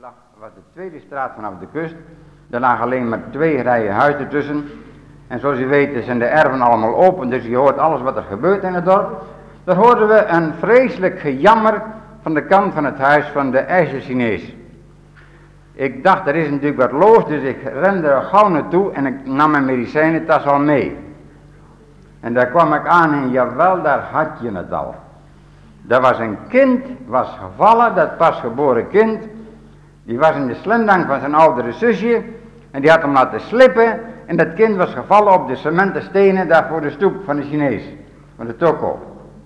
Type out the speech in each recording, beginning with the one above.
was de tweede straat vanaf de kust. Er lagen alleen maar 2 rijen huizen tussen. En zoals u weet zijn de erven allemaal open, dus je hoort alles wat er gebeurt in het dorp. Daar hoorden we een vreselijk gejammer van de kant van het huis van de IJzer-Chinees. Ik dacht, er is natuurlijk wat los, dus ik rende er gauw naartoe en ik nam mijn medicijnentas al mee. En daar kwam ik aan en jawel, daar had je het al. Er was een kind, was gevallen, dat pasgeboren kind. Die was in de slendang van zijn oudere zusje en die had hem laten slippen. En dat kind was gevallen op de cementen stenen daar voor de stoep van de Chinees, van de toko.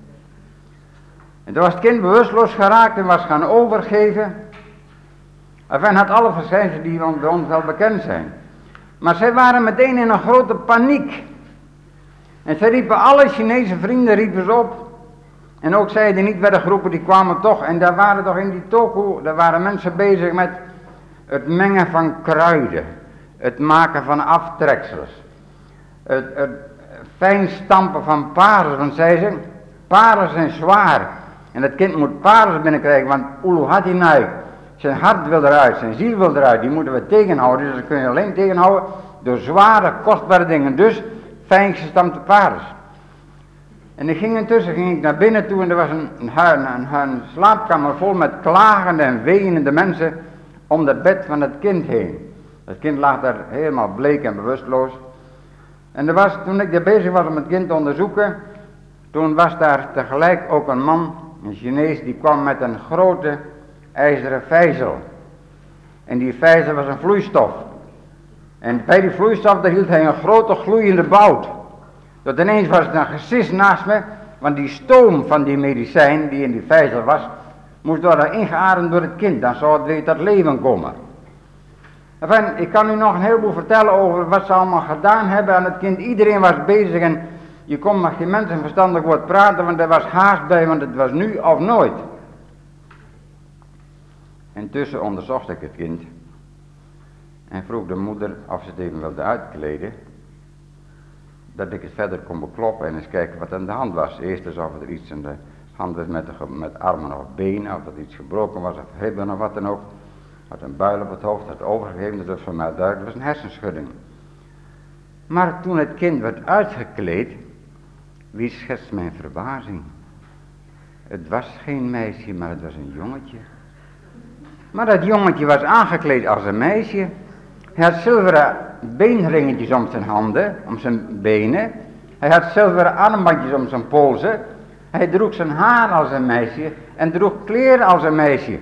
En toen was het kind bewusteloos geraakt en was gaan overgeven. Enfin, had alle verschijnselen die bij ons wel bekend zijn. Maar zij waren meteen in een grote paniek. En zij riepen alle Chinese vrienden riepen ze op. En ook zij die niet werden geroepen, die kwamen toch. En daar waren toch in die toko, daar waren mensen bezig met het mengen van kruiden. Het maken van aftreksels. Het fijn stampen van parels. Want zei ze, parels zijn zwaar. En het kind moet parels binnenkrijgen, want Ulu had hij nou. Zijn hart wil eruit, zijn ziel wil eruit. Die moeten we tegenhouden. Dus dat kun je alleen tegenhouden door zware, kostbare dingen. Dus fijn gestampte parels. En intussen ging ik naar binnen toe en er was een slaapkamer vol met klagende en wenende mensen om het bed van het kind heen. Het kind lag daar helemaal bleek en bewusteloos. En toen ik daar bezig was om het kind te onderzoeken, toen was daar tegelijk ook een man, een Chinees, die kwam met een grote ijzeren vijzel. En die vijzel was een vloeistof. En bij die vloeistof daar hield hij een grote gloeiende bout. Tot ineens was het een gesis naast me, want die stoom van die medicijn die in die vijzel was, moest worden ingeademd door het kind, dan zou het weer tot leven komen. Enfin, ik kan u nog een heleboel vertellen over wat ze allemaal gedaan hebben aan het kind. Iedereen was bezig en je kon met geen mensen verstandig woord praten, want er was haast bij, want het was nu of nooit. Intussen onderzocht ik het kind en vroeg de moeder of ze het even wilde uitkleden, dat ik het verder kon bekloppen en eens kijken wat aan de hand was. Eerst eens of er iets aan de hand was met armen of benen, of er iets gebroken was, of ribben of wat dan ook. Had een buil op het hoofd, had overgegeven, dat was voor mij duidelijk, dat was een hersenschudding. Maar toen het kind werd uitgekleed, wie schetst mijn verbazing? Het was geen meisje, maar het was een jongetje. Maar dat jongetje was aangekleed als een meisje. Hij had zilveren beenringetjes om zijn handen, om zijn benen. Hij had zilveren armbandjes om zijn polsen. Hij droeg zijn haar als een meisje en droeg kleren als een meisje.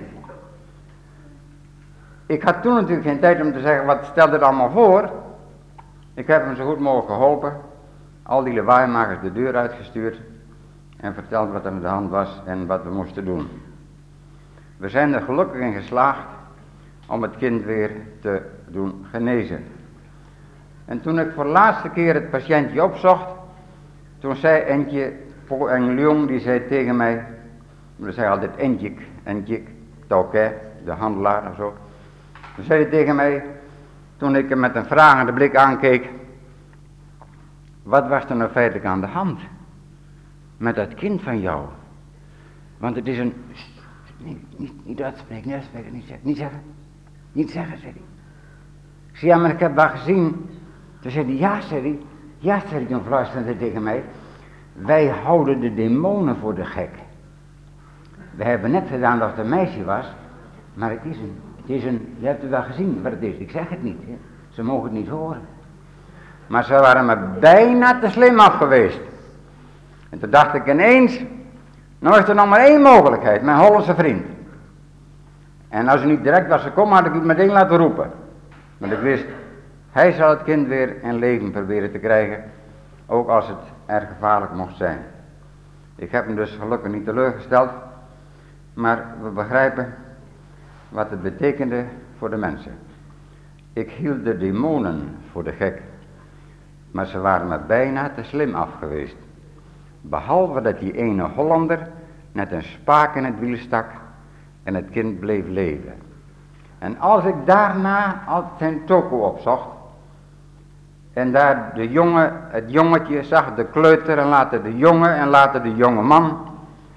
Ik had toen natuurlijk geen tijd om te zeggen, wat stelt het allemaal voor? Ik heb hem zo goed mogelijk geholpen. Al die lawaaimakers de deur uitgestuurd. En verteld wat er aan de hand was en wat we moesten doen. We zijn er gelukkig in geslaagd om het kind weer te doen genezen. En toen ik voor de laatste keer het patiëntje opzocht, toen zei Entje, Po Engliong, die zei tegen mij, we zeggen altijd Entjik, Tauke, de handelaar of zo. Toen zei hij tegen mij, toen ik hem met een vragende blik aankeek, wat was er nou feitelijk aan de hand met dat kind van jou? Want het is een... Niet uitspreken, niet zeggen, zei hij. Ik zei, ja, maar ik heb dat gezien. Toen zei hij, ja, zei hij, toen fluisterde hij tegen mij. Wij houden de demonen voor de gek. We hebben net gedaan dat het een meisje was, maar het is een, je hebt het wel gezien wat het is. Ik zeg het niet, hè. Ze mogen het niet horen. Maar ze waren me bijna te slim af geweest. En toen dacht ik ineens, nou is er nog maar één mogelijkheid, mijn Hollandse vriend. En als hij niet direct was gekomen, had ik het meteen laten roepen. Want ik wist, hij zal het kind weer in leven proberen te krijgen, ook als het erg gevaarlijk mocht zijn. Ik heb hem dus gelukkig niet teleurgesteld, maar we begrijpen wat het betekende voor de mensen. Ik hield de demonen voor de gek, maar ze waren me bijna te slim af geweest. Behalve dat die ene Hollander net een spaak in het wiel stak en het kind bleef leven. En als ik daarna altijd zijn toko opzocht en daar het jongetje zag, de kleuter en later de jongen en later de jonge man,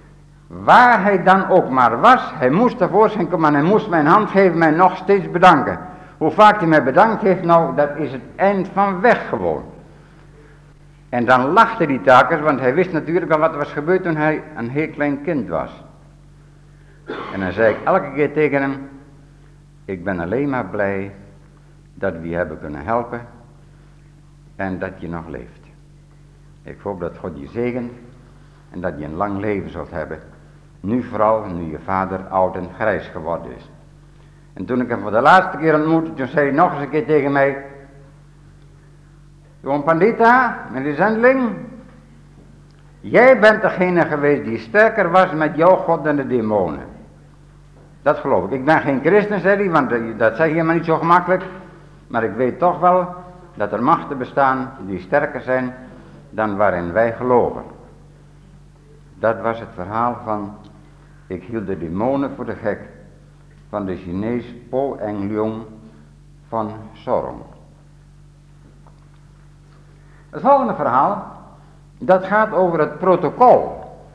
Waar hij dan ook maar was, hij moest tevoorschijn komen en hij moest mijn hand geven, mij nog steeds bedanken. Hoe vaak hij mij bedankt heeft, nou, dat is het eind van weg gewoon. En dan lachte die telkens, want hij wist natuurlijk al wat er was gebeurd toen hij een heel klein kind was. En dan zei ik elke keer tegen hem, ik ben alleen maar blij dat we je hebben kunnen helpen en dat je nog leeft. Ik hoop dat God je zegent en dat je een lang leven zult hebben. Nu vooral, nu je vader oud en grijs geworden is. En toen ik hem voor de laatste keer ontmoette, toen zei hij nog eens een keer tegen mij, Johan Pandita, meneer zendeling, jij bent degene geweest die sterker was met jouw God dan de demonen. Dat geloof ik. Ik ben geen christen, zei hij, want dat zeg je maar niet zo gemakkelijk. Maar ik weet toch wel dat er machten bestaan die sterker zijn dan waarin wij geloven. Dat was het verhaal van, ik hield de demonen voor de gek, van de Chinees Po Eng Leung van Sorong. Het volgende verhaal, dat gaat over het protocol.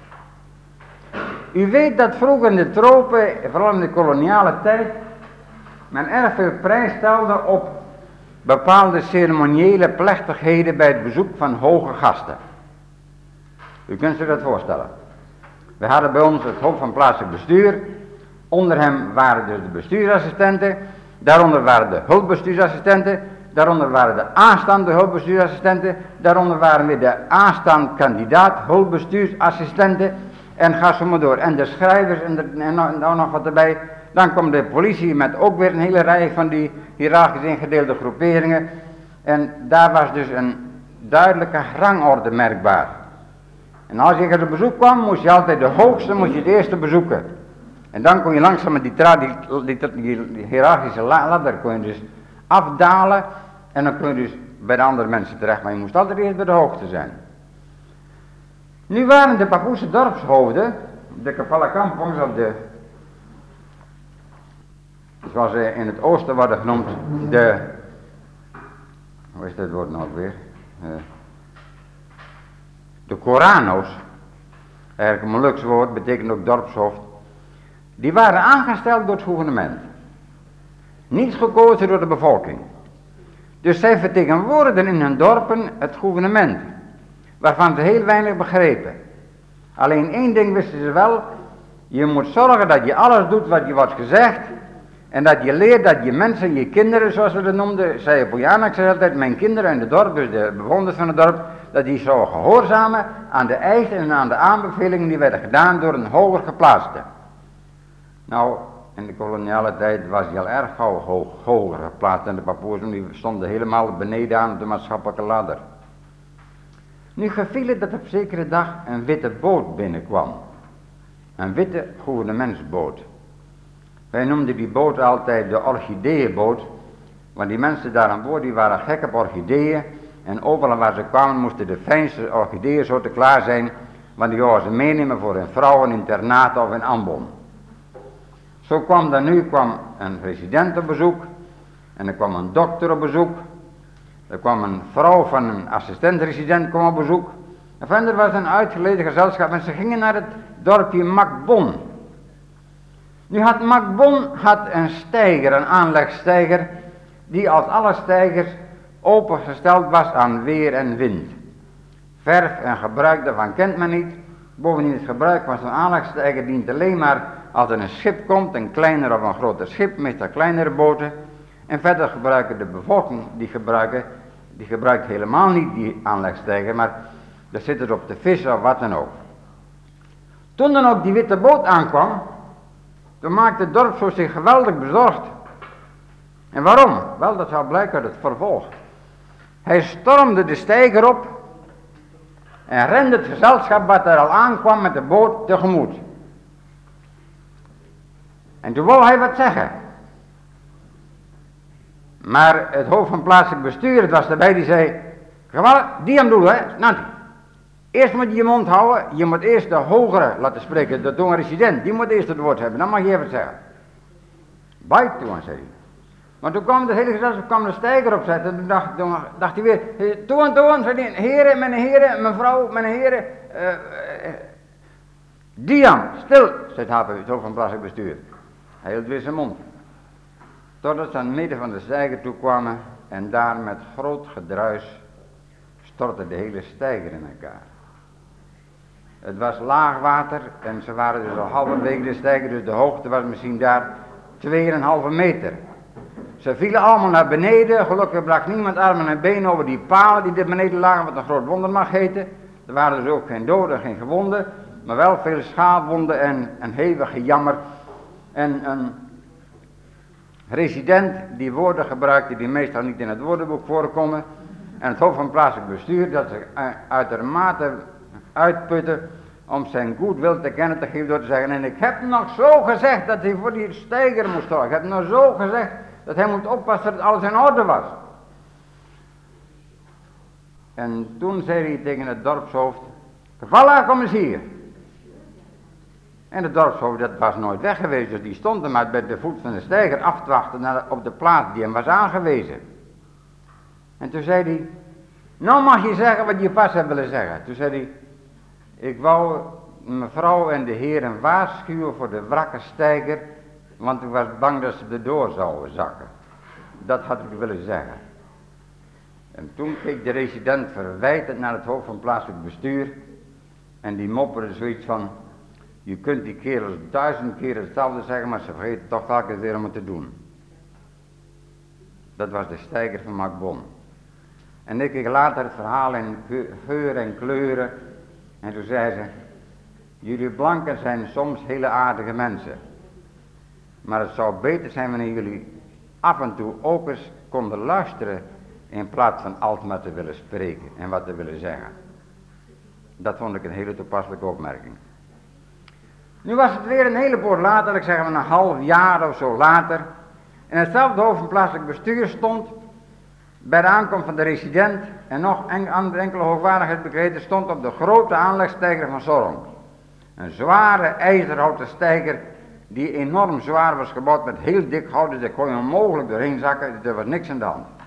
U weet dat vroeger in de tropen, vooral in de koloniale tijd, men erg veel prijs stelde op bepaalde ceremoniële plechtigheden bij het bezoek van hoge gasten. U kunt zich dat voorstellen. We hadden bij ons het hoofd van plaatselijk bestuur. Onder hem waren dus de bestuursassistenten. Daaronder waren de hulpbestuursassistenten. Daaronder waren de aanstaande hulpbestuursassistenten. Daaronder waren weer de aanstaand kandidaat hulpbestuursassistenten. En ga zo maar door. En de schrijvers en nog wat erbij. Dan kwam de politie met ook weer een hele rij van die hiërarchisch ingedeelde groeperingen. En daar was dus een duidelijke rangorde merkbaar. En als je op bezoek kwam, moest je altijd de hoogste, moest je het eerste bezoeken. En dan kon je langzaam met die hiërarchische ladder kon je dus afdalen. En dan kon je dus bij de andere mensen terecht, maar je moest altijd eerst bij de hoogste zijn. Nu waren de Papoese dorpshoofden, de Kapalakampons of de, zoals ze in het oosten worden genoemd, hoe is dat woord nou ook weer? De Korano's, eigenlijk een Molukse woord, betekent ook dorpshoofd. Die waren aangesteld door het gouvernement. Niet gekozen door de bevolking. Dus zij vertegenwoordigden in hun dorpen het gouvernement, waarvan ze heel weinig begrepen. Alleen één ding wisten ze wel, je moet zorgen dat je alles doet wat je wordt gezegd, en dat je leert dat je mensen, je kinderen zoals we dat noemden, zei Pojana, ik zei altijd, mijn kinderen in het dorp, dus de bewoners van het dorp, dat die zouden gehoorzamen aan de eisen en aan de aanbevelingen die werden gedaan door een hoger geplaatste. Nou, in de koloniale tijd was hij al erg gauw hoger geplaatst en de Papoesen die stonden helemaal beneden aan de maatschappelijke ladder. Nu geviel het dat op zekere dag een witte boot binnenkwam. Een witte gouvernementsboot. Wij noemden die boot altijd de orchideeënboot, want die mensen daar aan boord die waren gek op orchideeën. En overal waar ze kwamen moesten de fijnste orchideeënsoorten klaar zijn, want die zouden ze meenemen voor een vrouweninternat of een ambon. Zo kwam een president op bezoek, en er kwam een dokter op bezoek, er kwam een vrouw van een assistent-resident op bezoek. En verder was een uitgeleden gezelschap en ze gingen naar het dorpje Makbon. Nu had Makbon een steiger, een aanlegsteiger, die als alle steigers opengesteld was aan weer en wind. Verf en gebruik daarvan kent men niet. Bovendien het gebruik van zo'n aanlegsteiger dient alleen maar als er een schip komt, een kleiner of een groter schip, meestal kleinere boten. En verder gebruiken de bevolking, die gebruikt helemaal niet die aanlegsteiger, maar daar zitten ze op te vissen of wat dan ook. Toen dan ook die witte boot aankwam, toen maakte het dorp zo zich geweldig bezorgd. En waarom? Wel, dat zou blijken uit het vervolg. Hij stormde de steiger op en rende het gezelschap wat er al aankwam met de boot tegemoet. En toen wou hij wat zeggen. Maar het hoofd van plaatselijk bestuur, het was erbij, die zei, geweldig, die aan doen, hè, Nanti. Eerst moet je je mond houden, je moet eerst de hogere laten spreken, de toon-resident, die moet eerst het woord hebben, dan mag je even wat zeggen. Bijt toen, zei hij. Maar toen kwam het hele gezelschap de steiger opzetten, en toen dacht hij weer, toen, zei hij, heren, mijn heren, mevrouw, mijn heren, Dian, stil, zei het hoofd van het plaatselijk bestuur. Hij hield weer zijn mond. Totdat ze aan het midden van de steiger toe kwamen en daar met groot gedruis stortte de hele steiger in elkaar. Het was laag water en ze waren dus al halverwege de steiger, dus de hoogte was misschien daar 2,5 meter. Ze vielen allemaal naar beneden, gelukkig brak niemand armen en benen over die palen die er beneden lagen, wat een groot wonder mag heten. Er waren dus ook geen doden, geen gewonden, maar wel veel schaafwonden en hevig gejammer. En een resident die woorden gebruikte die meestal niet in het woordenboek voorkomen. En het hoofd van het plaatselijk bestuur dat ze uitermate uitputte om zijn goed wil te kennen te geven door te zeggen: en ik heb nog zo gezegd dat hij voor die steiger moest zorgen. Ik heb nog zo gezegd dat hij moet oppassen dat alles in orde was. En toen zei hij tegen het dorpshoofd: Kavalla, kom eens hier. En het dorpshoofd dat was nooit weg geweest, dus die stond er maar bij de voet van de steiger af te wachten op de plaats die hem was aangewezen. En toen zei hij: nou mag je zeggen wat je pas hebt willen zeggen. Toen zei hij: ik wou mevrouw en de heren waarschuwen voor de wrakke steiger, want ik was bang dat ze erdoor zouden zakken. Dat had ik willen zeggen. En toen keek de resident verwijtend naar het hoofd van het plaatselijk bestuur en die mopperde zoiets van: je kunt die kerels 1000 keer hetzelfde zeggen, maar ze vergeten toch telkens weer om het te doen. Dat was de steiger van Macbon. En ik kreeg later het verhaal in geur en kleuren. En toen zei ze: jullie blanken zijn soms hele aardige mensen. Maar het zou beter zijn wanneer jullie af en toe ook eens konden luisteren, in plaats van altijd maar te willen spreken en wat te willen zeggen. Dat vond ik een hele toepasselijke opmerking. Nu was het weer een hele poort later, ik zeg maar een half jaar of zo later. En hetzelfde hoofd van plaatselijk bestuur stond bij de aankomst van de resident en nog enkele hoogwaardigheidsbekreten stond op de grote aanlegsteiger van Zorong. Een zware ijzerhouten steiger die enorm zwaar was gebouwd met heel dik hout, dus daar kon je onmogelijk doorheen zakken, er was niks aan de hand.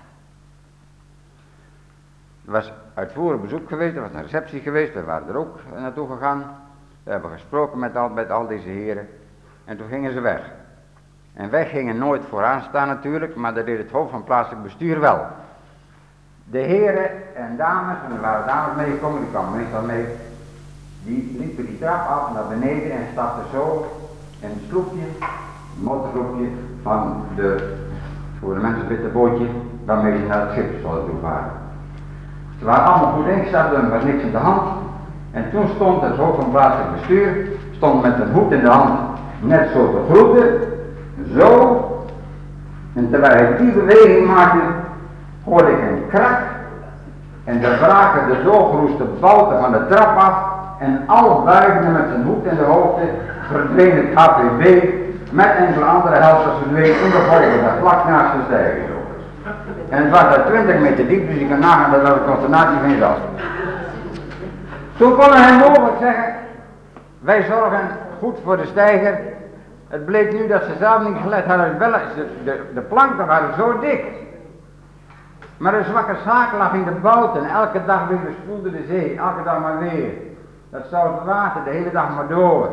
Er was uitvoerig bezoek geweest, er was een receptie geweest, we waren er ook naartoe gegaan. We hebben gesproken met al deze heren en toen gingen ze weg. En wij gingen nooit vooraan staan natuurlijk, maar dat deed het hoofd van het plaatselijk bestuur wel. De heren en dames, en er waren dames meegekomen, die kwamen meestal mee, die liepen die trap af naar beneden en stapten zo in het sloepje, een motorsloepje van voor de mensen witte bootje, waarmee ze naar het schip zouden toe varen. Ze waren allemaal goed ingestapt, er was niks in de hand. En toen stond het hoofd van het plaatselijk bestuur, stond met een hoed in de hand, net zo te groeten, zo. En terwijl hij die beweging maakte, hoorde ik een krak. En er braken de doorgeroeste bouten van de trap af. En al buigende met zijn hoed in de hoogte, verdween het HPB met enkele andere helpers verdween in de golven, daar vlak naast de steiger. En het was daar 20 meter diep, dus je kan nagaan dat dat een consternatie van je was. Toen konden hij mogelijk zeggen: wij zorgen goed voor de steiger. Het bleek nu dat ze zelf niet gelet hadden, de planken waren zo dik. Maar een zwakke zaak lag in de bouten, elke dag weer bespoelde de zee, elke dag maar weer. Dat zoute water, de hele dag maar door.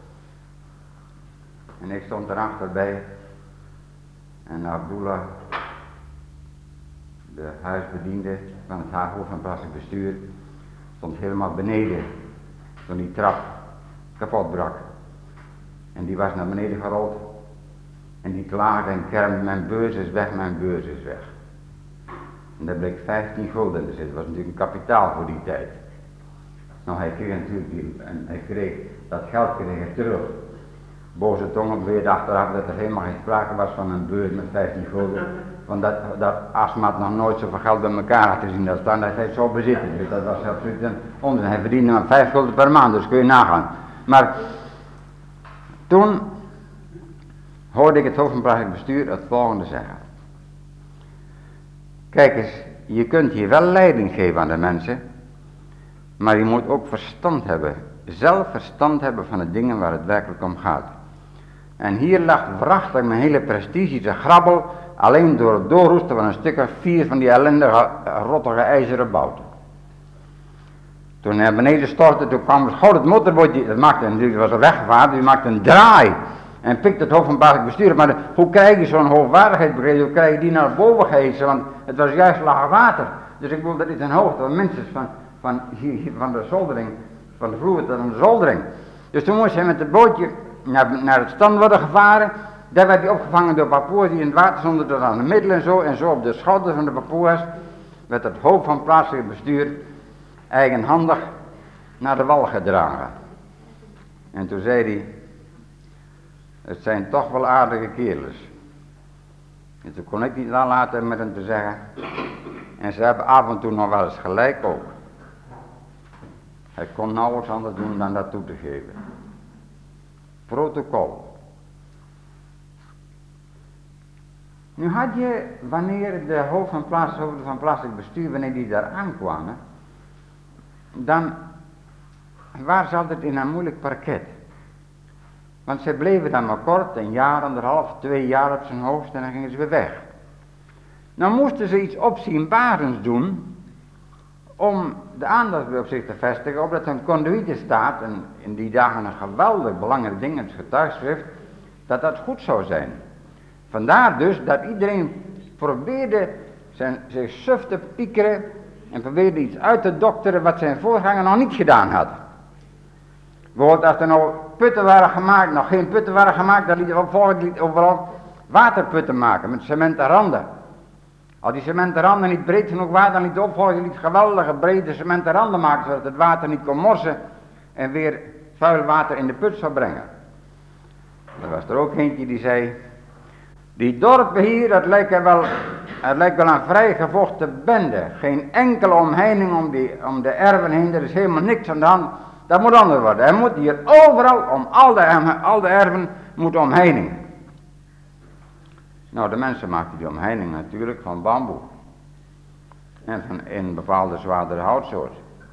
En ik stond erachterbij. En Abdullah, de huisbediende van het hoofd van het plaatselijk bestuur, stond helemaal beneden toen die trap kapot brak. En die was naar beneden gerold. En die klaagde en kermde: mijn beurs is weg, mijn beurs is weg. En daar bleek 15 gulden te zitten. Dat was natuurlijk een kapitaal voor die tijd. Nou, hij kreeg natuurlijk dat geld kreeg hij terug. Boze tongen beweerde achteraf dat er helemaal geen sprake was van een beurs met 15 gulden. Want dat Asmat nog nooit zoveel geld bij elkaar had gezien. Dat staan dat hij zo bezitten. Dus dat was absoluut een onzin. Hij verdiende maar 5 gulden per maand, dus kun je nagaan. Maar toen hoorde ik het hoofd van het plaatselijk bestuur het volgende zeggen. Kijk eens, je kunt hier wel leiding geven aan de mensen, maar je moet ook verstand hebben, zelf verstand hebben van de dingen waar het werkelijk om gaat. En hier lag waarachtig mijn hele prestige te grabbel, alleen door het doorroesten van een stuk of 4 van die ellendige, rottige ijzeren bouten. Toen hij naar beneden stortte, toen kwam het motorbootje, dat maakte natuurlijk, was er weggevaard, die maakte een draai. En pikte het hoofd van plaatselijk bestuur. Maar hoe krijg je zo'n hoogwaardigheidsbegrip, hoe krijg je die naar boven gehesen, want het was juist laag water. Dus ik bedoel, dat is een hoogte van minstens van de zoldering, van de vloer tot aan de zoldering. Dus toen moest hij met het bootje naar het strand worden gevaren. Daar werd hij opgevangen door Papoers die in het water stonden tot aan de middel en zo op de schouders van de Papoers werd het hoofd van plaatselijk bestuur eigenhandig naar de wal gedragen. En toen zei hij, het zijn toch wel aardige kerels. En toen kon ik niet nalaten met hem te zeggen, en ze hebben af en toe nog wel eens gelijk ook. Hij kon nauwelijks anders doen dan dat toe te geven. Protocol. Nu had je, wanneer de hoofden van plaatselijk bestuur, wanneer die daar aankwamen, dan waren ze altijd in een moeilijk parket. Want ze bleven dan maar kort, een jaar, 1,5, 2 jaar op zijn hoofd en dan gingen ze weer weg. Nou moesten ze iets opzienbarends doen om de aandacht op zich te vestigen, opdat een conduïte staat, en in die dagen een geweldig belangrijk ding, het getuigschrift, dat dat goed zou zijn. Vandaar dus dat iedereen probeerde zich suf te piekeren en probeerde iets uit te dokteren wat zijn voorganger nog niet gedaan had. Bijvoorbeeld als er nou putten waren gemaakt, nog geen putten waren gemaakt, dan liet overal waterputten maken met cementen randen. Als die cementen randen niet breed genoeg waren, dan liet de opvolger geweldige brede cementen randen maken, zodat het water niet kon morsen en weer vuil water in de put zou brengen. Er was er ook eentje die zei, die dorpen hier, het lijkt wel een vrijgevochten bende. Geen enkele omheining om de erven heen, er is helemaal niks aan de hand. Dat moet anders worden. Er moet hier overal, om al de erven, moet omheining. Nou, de mensen maakten die omheining natuurlijk van bamboe. En van een bepaalde zwaardere houtsoort.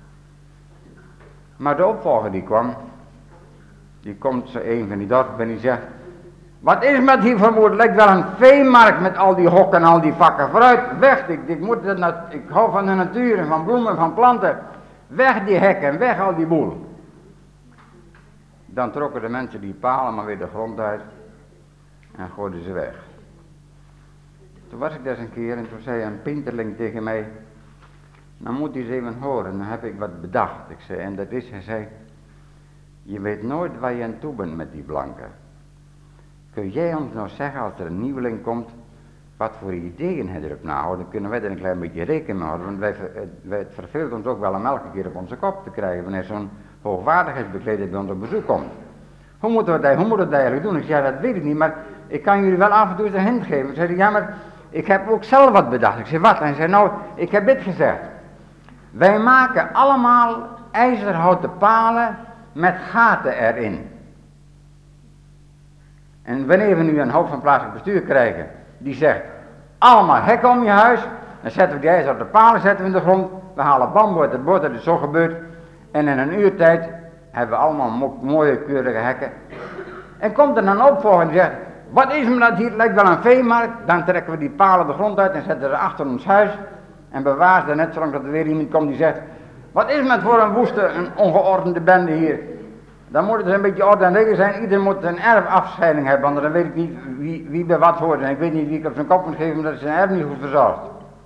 Maar de opvolger die komt zo een van die dorpen en die zegt, wat is met hier vermoed? Het lijkt wel een veemarkt met al die hokken en al die vakken. Vooruit, weg, ik hou van de natuur en van bloemen en van planten. Weg die hekken, weg al die boel. Dan trokken de mensen die palen maar weer de grond uit en gooiden ze weg. Toen was ik daar eens een keer en toen zei een pinterling tegen mij, nou moet je eens even horen, dan heb ik wat bedacht. Ik zei, en dat is, hij zei, je weet nooit waar je aan toe bent met die blanken. Kun jij ons nou zeggen als er een nieuweling komt, wat voor ideeën hij erop nahoudt, dan kunnen wij er een klein beetje rekening mee houden, want het verveelt ons ook wel om elke keer op onze kop te krijgen wanneer zo'n hoogwaardigheidsbekleder bij ons op bezoek komt. Hoe moeten we dat eigenlijk doen? Ik zei, ja, dat weet ik niet, maar ik kan jullie wel af en toe eens een hint geven. Ze zei, ja, maar ik heb ook zelf wat bedacht. Ik zei, wat? En hij zei, nou, ik heb dit gezegd. Wij maken allemaal ijzerhouten palen met gaten erin. En wanneer we nu een hoofd van plaatselijk bestuur krijgen, die zegt, allemaal hekken om je huis, dan zetten we die ijzerhouten palen in de grond, we halen bamboe uit het bord, dat is zo gebeurd, en in een uur tijd hebben we allemaal mooie keurige hekken. En komt er een opvolger en zegt, wat is me dat hier, lijkt wel een veemarkt, dan trekken we die palen de grond uit en zetten ze achter ons huis, en bewaren ze net zolang dat er weer iemand komt die zegt, wat is met voor een woeste, een ongeordende bende hier. Dan moet het een beetje orde en regel zijn. Iedereen moet een erfafscheiding hebben, want dan weet ik niet wie bij wat hoort. En ik weet niet wie ik op zijn kop moet geven, omdat zijn erf niet goed verzorgd.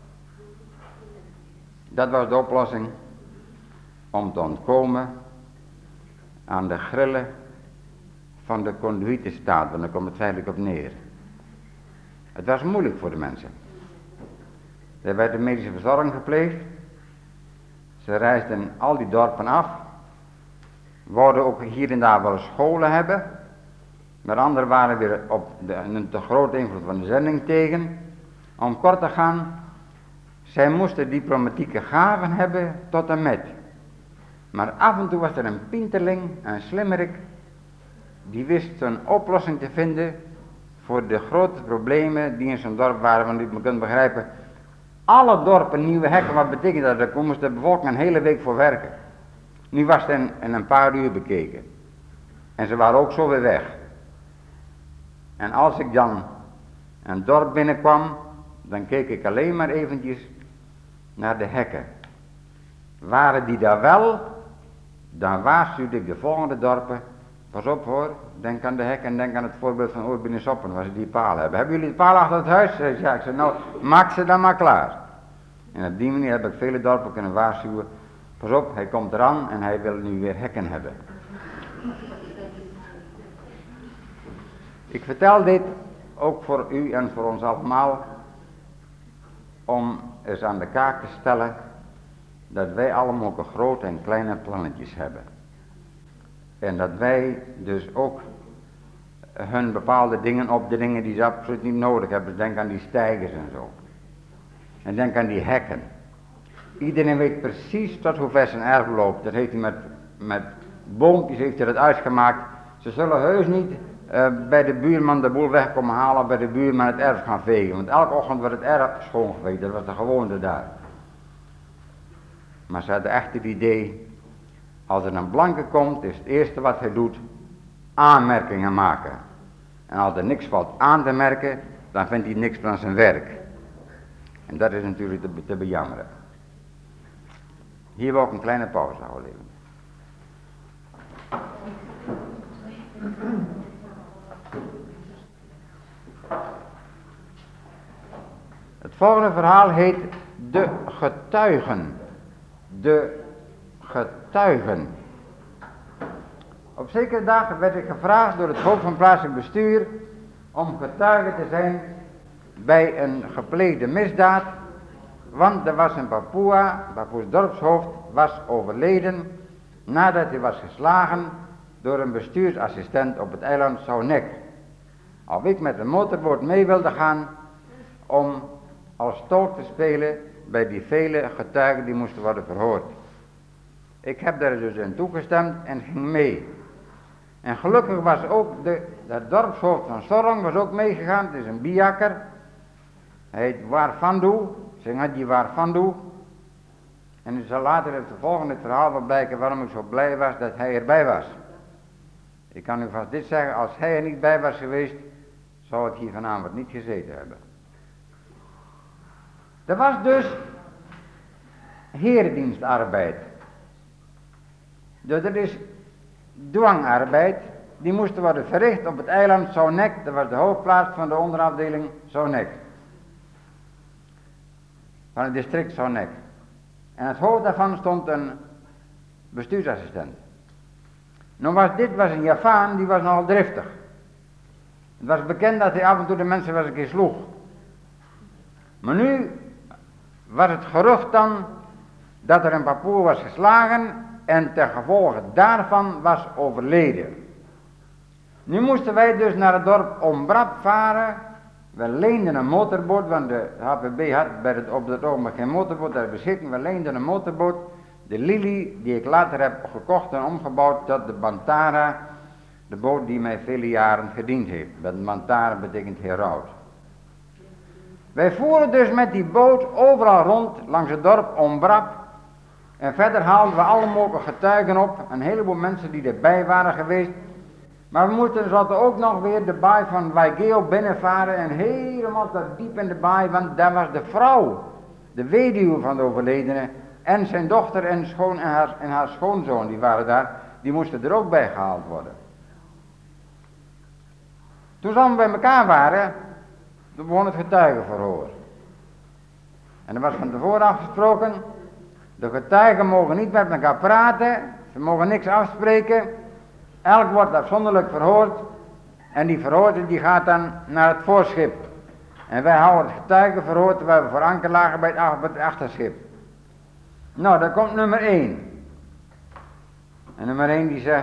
Dat was de oplossing om te ontkomen aan de grillen van de conduïtestaat, want daar komt het feitelijk op neer. Het was moeilijk voor de mensen. Er werd de medische verzorging gepleegd. Ze reisden al die dorpen af. Wouden ook hier en daar wel scholen hebben. Maar anderen waren weer op de te grote invloed van de zending tegen. Om kort te gaan, zij moesten diplomatieke gaven hebben tot en met. Maar af en toe was er een pinterling, een slimmerik, die wist een oplossing te vinden voor de grote problemen die in zo'n dorp waren. Want u kunt begrijpen, alle dorpen nieuwe hekken, wat betekent dat? Daar moest de bevolking een hele week voor werken. Nu was het in een paar uur bekeken. En ze waren ook zo weer weg. En als ik dan een dorp binnenkwam, dan keek ik alleen maar eventjes naar de hekken. Waren die daar wel, dan waarschuwde ik de volgende dorpen. Pas op hoor, denk aan de hek en denk aan het voorbeeld van Oer binnen Soppen, waar ze die paal hebben. Hebben jullie de paal achter het huis? Ja, ik zei, nou, maak ze dan maar klaar. En op die manier heb ik vele dorpen kunnen waarschuwen. Pas op, hij komt eraan en hij wil nu weer hekken hebben. Ik vertel dit ook voor u en voor ons allemaal, om eens aan de kaak te stellen dat wij allemaal ook grote en kleine plannetjes hebben. En dat wij dus ook hun bepaalde dingen opdringen die ze absoluut niet nodig hebben. Denk aan die steigers en zo. En denk aan die hekken. Iedereen weet precies tot hoe ver zijn erf loopt. Dat heeft hij met boompjes heeft hij dat uitgemaakt. Ze zullen heus niet bij de buurman de boel weg komen halen, bij de buurman het erf gaan vegen. Want elke ochtend wordt het erf schoongeveegd, dat was de gewoonte daar. Maar ze hadden echt het idee, als er een blanke komt, is het eerste wat hij doet, aanmerkingen maken. En als er niks valt aan te merken, dan vindt hij niks van zijn werk. En dat is natuurlijk te bejammeren. Hier wil ik een kleine pauze houden. Het volgende verhaal heet De Getuigen. De Getuigen. Op zekere dag werd ik gevraagd door het hoofd van plaatselijk bestuur om getuige te zijn bij een gepleegde misdaad, want er was een Papoes dorpshoofd was overleden nadat hij was geslagen door een bestuursassistent op het eiland Saunek. Of ik met een motorboot mee wilde gaan om als tolk te spelen bij die vele getuigen die moesten worden verhoord. Ik heb daar dus in toegestemd en ging mee. En gelukkig was ook dat dorpshoofd van Sorong was ook meegegaan. Het is een bijakker. Hij heet Waarfandu. Ze had die Waarfandu. En u zal later het volgende verhaal wel blijken waarom ik zo blij was dat hij erbij was. Ik kan u vast dit zeggen, als hij er niet bij was geweest, zou ik hier vanavond niet gezeten hebben. Er was dus herendienstarbeid. Dus dat is dwangarbeid. Die moesten worden verricht op het eiland Saunek. Dat was de hoofdplaats van de onderafdeling Saunek. Van het district Saunek. En het hoofd daarvan stond een bestuursassistent. Dit was een Javaan, die was nogal driftig. Het was bekend dat hij af en toe de mensen wel eens een keer sloeg. Maar nu was het gerucht dan dat er een Papoer was geslagen en ten gevolge daarvan was overleden. Nu moesten wij dus naar het dorp Ombrap varen. We leenden een motorboot, want de HPB had op dat ogenblik geen motorboot ter beschikking. We leenden een motorboot, de Lily, die ik later heb gekocht en omgebouwd tot de Bantara, de boot die mij vele jaren gediend heeft. Bantara betekent heraut. Wij voeren dus met die boot overal rond langs het dorp Ombrap. En verder haalden we alle mogelijke getuigen op, een heleboel mensen die erbij waren geweest. Maar we moesten ook nog weer de baai van Waigeo binnenvaren en helemaal tot diep in de baai, want daar was de vrouw, de weduwe van de overledene, en zijn dochter en haar schoonzoon, die waren daar, die moesten er ook bij gehaald worden. Toen ze allemaal bij elkaar waren, toen begon het getuigenverhoor. En er was van tevoren afgesproken, de getuigen mogen niet met elkaar praten, ze mogen niks afspreken. Elk wordt afzonderlijk verhoord en die verhoorde die gaat dan naar het voorschip. En wij houden het getuigenverhoor terwijl we voor anker lagen bij het achterschip. Nou, daar komt nummer 1. En nummer 1 die zegt,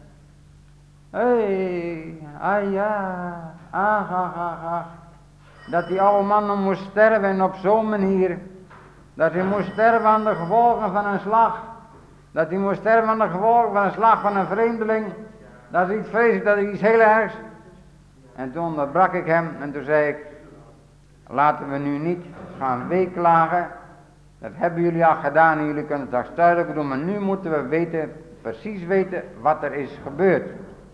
ach, dat die oude man nog moest sterven en op zo'n manier, dat hij moest sterven aan de gevolgen van een slag, dat hij moest sterven aan de gevolgen van een slag van een vreemdeling, dat is iets vreselijk, dat is iets heel ergs. En toen onderbrak ik hem en toen zei ik, laten we nu niet gaan weeklagen, dat hebben jullie al gedaan en jullie kunnen het straks duidelijk doen, maar nu moeten we precies weten wat er is gebeurd.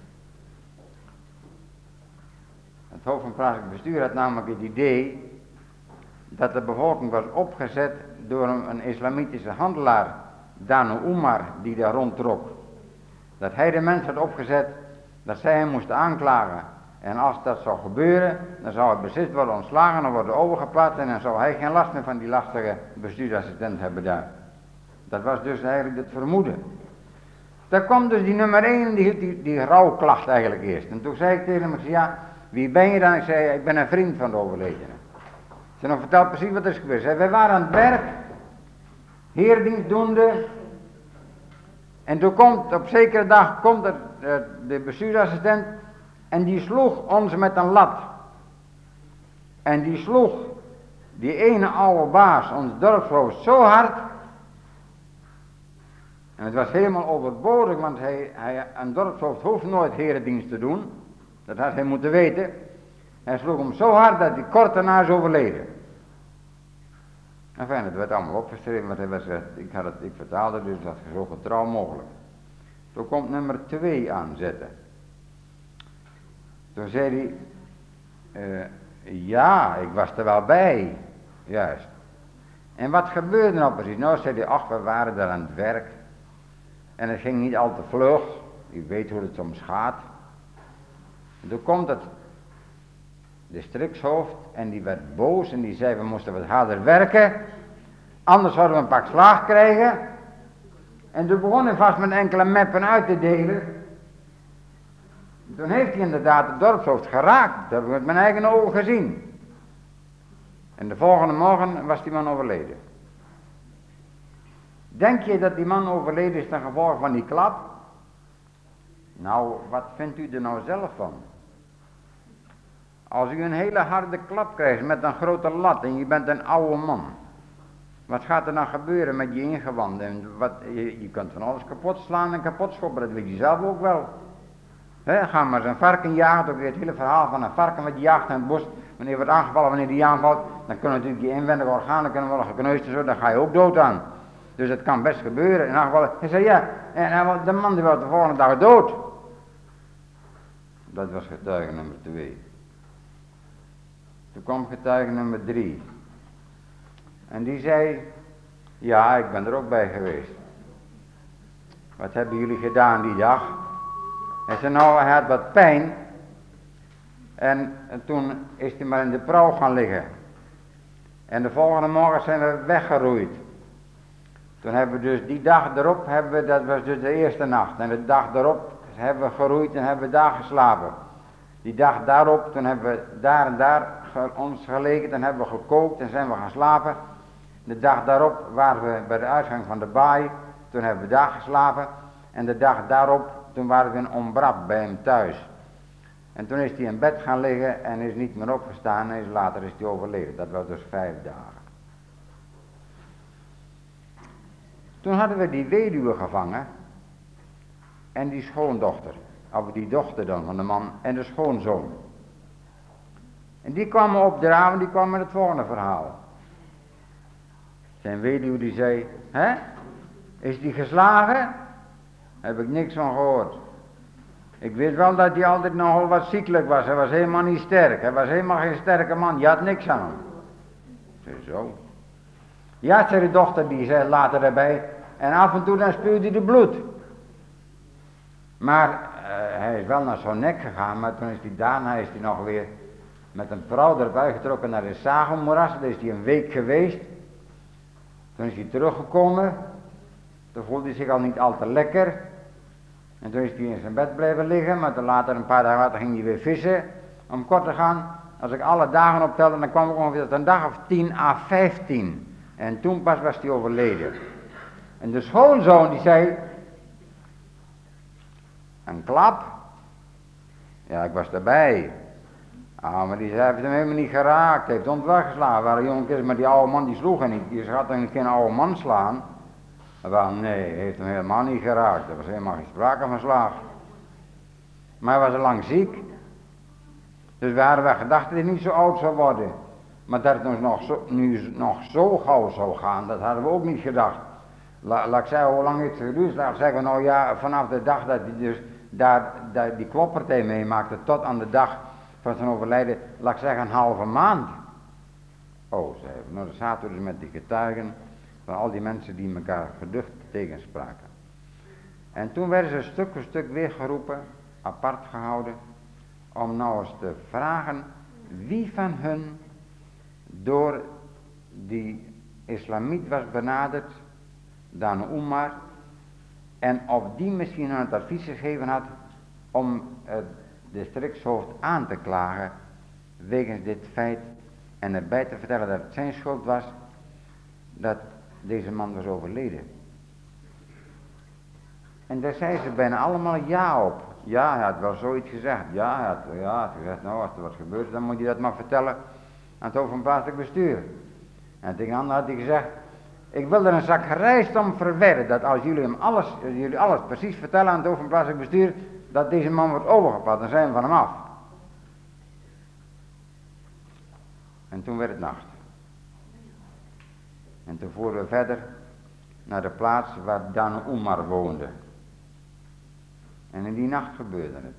Het hoofd van plaatselijk bestuur had namelijk het idee dat de bevolking was opgezet door een islamitische handelaar Dano Umar, die daar rondtrok, dat hij de mensen had opgezet, dat zij hem moesten aanklagen. En als dat zou gebeuren, dan zou het bezit worden ontslagen, dan worden overgeplaatst en dan zou hij geen last meer van die lastige bestuursassistent hebben daar. Dat was dus eigenlijk het vermoeden. Daar kwam dus die nummer 1 en die hield die rouwklacht eigenlijk eerst. En toen zei ik tegen hem, ik zei, ja, wie ben je dan? Ik zei, ik ben een vriend van de overledene. Ze nog vertelt precies wat er is gebeurd. Zei, wij waren aan het werk, heerdienst doende. En toen komt, op zekere dag, komt de bestuursassistent en die sloeg ons met een lat. En die sloeg die ene oude baas, ons dorpshoofd, zo hard. En het was helemaal overbodig, want een dorpshoofd hoeft nooit herendienst te doen. Dat had hij moeten weten. Hij sloeg hem zo hard dat hij kort daarna is overleden. Enfin, het werd allemaal opgeschreven, want ik vertaalde dus dat zo getrouw mogelijk. Toen komt nummer 2 aanzetten. Toen zei hij, ja, ik was er wel bij, juist. En wat gebeurde nou precies? Nou, zei hij, ach, we waren daar aan het werk. En het ging niet al te vlug, u weet hoe het soms gaat. En toen komt het districtshoofd en die werd boos en die zei, we moesten wat harder werken, anders zouden we een pak slaag krijgen. En toen begon hij vast met enkele meppen uit te delen. Toen heeft hij inderdaad het dorpshoofd geraakt, dat heb ik met mijn eigen ogen gezien. En de volgende morgen was die man overleden. Denk je dat die man overleden is ten gevolge van die klap? Nou, wat vindt u er nou zelf van? Als u een hele harde klap krijgt met een grote lat en je bent een oude man. Wat gaat er dan gebeuren met je ingewanden? En je kunt van alles kapot slaan en kapot schoppen, dat weet je zelf ook wel. Ga maar eens een varken jagen, dan weet je het hele verhaal van een varken wat je jaagt in het bos. Wanneer je wordt aangevallen, wanneer die aanvalt, dan kunnen natuurlijk je inwendige organen kunnen worden gekneusd en zo, dan ga je ook dood aan. Dus het kan best gebeuren. In geval, hij zei ja, en de man die was de volgende dag dood. Dat was getuige nummer 2. Toen kwam getuige nummer 3. En die zei, ja, ik ben er ook bij geweest. Wat hebben jullie gedaan die dag? Hij zei, nou, hij had wat pijn. En toen is hij maar in de prauw gaan liggen. En de volgende morgen zijn we weggeroeid. Toen hebben we dus die dag erop, dat was dus de eerste nacht. En de dag erop hebben we geroeid en hebben we daar geslapen. Die dag daarop, toen hebben we daar en daar ons gelegen en hebben we gekookt en zijn we gaan slapen. De dag daarop waren we bij de uitgang van de baai, toen hebben we daar geslapen. En de dag daarop, toen waren we in Ombrap bij hem thuis. En toen is hij in bed gaan liggen en is niet meer opgestaan en later is hij overleden. Dat was dus 5 dagen. Toen hadden we die weduwe gevangen en die schoondochter, of die dochter dan van de man en de schoonzoon. En die kwamen op de avond, die kwamen met het volgende verhaal. Zijn weduwe die zei, hè, is die geslagen? Heb ik niks van gehoord. Ik weet wel dat hij altijd nogal wat ziekelijk was, hij was helemaal niet sterk, hij was helemaal geen sterke man, je had niks aan hem. Ik zei zo. Ja, zei de dochter, die zei later erbij, en af en toe dan spuwde hij de bloed. Maar hij is wel naar zo'n nek gegaan, maar toen is hij daarna nog weer met een vrouw erbij getrokken naar de Sagelmoeras, daar is hij een week geweest. Toen is hij teruggekomen, toen voelde hij zich al niet al te lekker. En toen is hij in zijn bed blijven liggen, maar toen later, een paar dagen later, ging hij weer vissen. Om kort te gaan, als ik alle dagen optelde, dan kwam ik ongeveer tot een dag of 10 à 15. En toen pas was hij overleden. En de schoonzoon die zei, een klap? Ja, ik was erbij. Ah, maar die heeft hem helemaal niet geraakt, heeft ons weggeslagen. Waren jongens, maar die oude man die sloeg hem niet. Je gaat dan geen oude man slaan. Wel, nee, heeft hem helemaal niet geraakt. Er was helemaal geen sprake van slag. Maar hij was al lang ziek. Dus we hadden gedacht dat hij niet zo oud zou worden. Maar dat het nu nog zo gauw zou gaan, dat hadden we ook niet gedacht. Laat ik zeggen, hoe lang heeft het geduurd? Laat ik zeggen, nou ja, vanaf de dag dat hij dus daar die kloppartij meemaakte, tot aan de dag van zijn overlijden, laat ik zeggen, een halve maand. Oh, zei hij, nou dan zaten we dus met die getuigen. van al die mensen die elkaar geducht tegenspraken. En toen werden ze stuk voor stuk weer geroepen, apart gehouden, om nou eens te vragen wie van hun door die islamiet was benaderd, Dan Umar, en of die misschien het advies gegeven had om het districtshoofd aan te klagen wegens dit feit en erbij te vertellen dat het zijn schuld was dat deze man was overleden. En daar zeiden ze bijna allemaal ja op. Ja, hij had wel zoiets gezegd. Ja, hij had gezegd, nou als er wat gebeurt dan moet je dat maar vertellen aan het hoofd van plaatselijk bestuur. En tegen de ander had hij gezegd, ik wil er een zak rijst om verwedden dat als jullie alles precies vertellen aan het hoofd van plaatselijk bestuur, dat deze man wordt overgepakt, dan zijn we van hem af. En toen werd het nacht. En toen voeren we verder naar de plaats waar Dan Umar woonde. En in die nacht gebeurde het.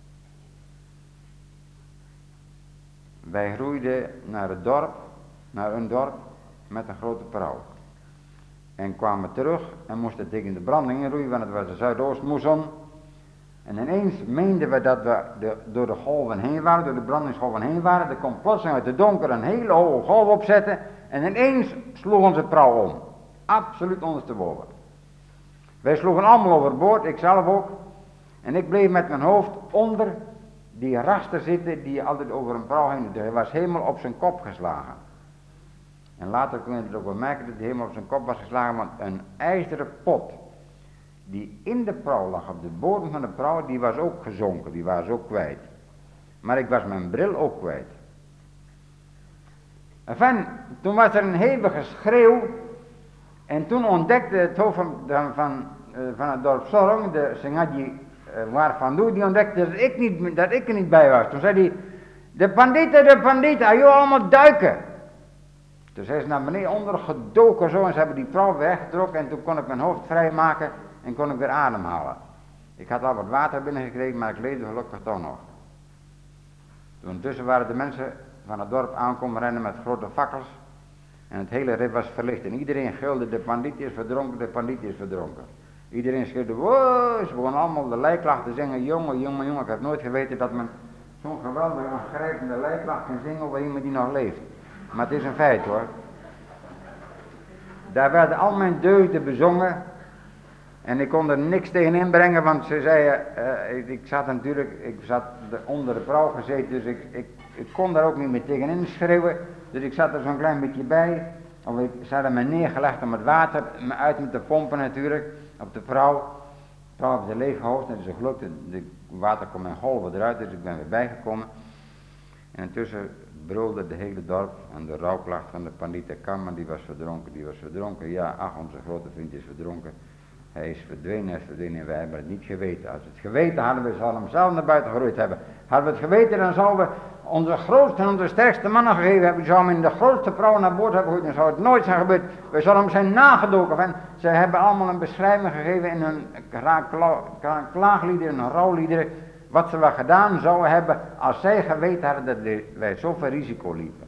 Wij groeiden naar een dorp met een grote prauw. En kwamen terug en moesten tegen de branding inroeien, want het was de zuidoostmoesson. En ineens meenden we dat we door de golven heen waren, door de brandingsgolven heen waren. Er kon plotseling uit de donker een hele hoge golf opzetten. En ineens sloeg onze prauw om. Absoluut ondersteboven. Wij sloegen allemaal overboord, ik zelf ook. En ik bleef met mijn hoofd onder die raster zitten die altijd over een prauw heen doet. Hij was helemaal op zijn kop geslagen. En later kon je het ook wel merken dat hij helemaal op zijn kop was geslagen, want een ijzeren pot die in de prauw lag, op de bodem van de prauw, die was ook gezonken, die was ook kwijt. Maar ik was mijn bril ook kwijt. Enfin, toen was er een hevige schreeuw en toen ontdekte het hoofd van het dorp Sorong, de Sengadji waarvan doe, die ontdekte dat ik er niet bij was. Toen zei hij, de bandieten, jullie allemaal duiken. Toen zijn ze naar beneden ondergedoken zo en ze hebben die prauw weggetrokken en toen kon ik mijn hoofd vrijmaken en kon ik weer ademhalen. Ik had al wat water binnengekregen, maar ik leefde gelukkig toch nog. Toen intussen waren de mensen van het dorp aankomen rennen met grote fakkels en het hele rib was verlicht en iedereen gilde, de bandiet is verdronken, de bandiet is verdronken. Iedereen schreeuwde, wow, ze begonnen allemaal de lijklacht te zingen, jongen, ik heb nooit geweten dat men zo'n geweldige aangrijpende lijklacht kan zingen over iemand die nog leeft. Maar het is een feit hoor. Daar werden al mijn deugden bezongen en ik kon er niks tegen inbrengen, want ze zeiden, ik zat onder de prauw gezeten, dus ik kon daar ook niet meer tegenin schreeuwen, dus ik zat er zo'n klein beetje bij, of ik zat er me neergelegd om het water uit me te pompen natuurlijk, op de prauw. De prauw had ze leeg gehoogd en het is gelukt, het water kwam in golven eruit, dus ik ben weer bijgekomen. En intussen brulde de hele dorp en de rouwklacht van de Pandita Kamman, die was verdronken. Ja, ach, onze grote vriend is verdronken. Hij is verdwenen en wij hebben het niet geweten. Als we het geweten hadden, we zouden hem zelf naar buiten geroeid hebben. Hadden we het geweten, dan zouden we onze grootste en onze sterkste mannen gegeven hebben. Die zouden hem in de grootste prauw naar boord hebben gegooid. Dan zou het nooit zijn gebeurd. We zouden hem zijn nagedoken. En ze hebben allemaal een beschrijving gegeven in hun klaagliederen, hun rouwliederen. Wat ze wel gedaan zouden hebben als zij geweten hadden dat wij zoveel risico liepen.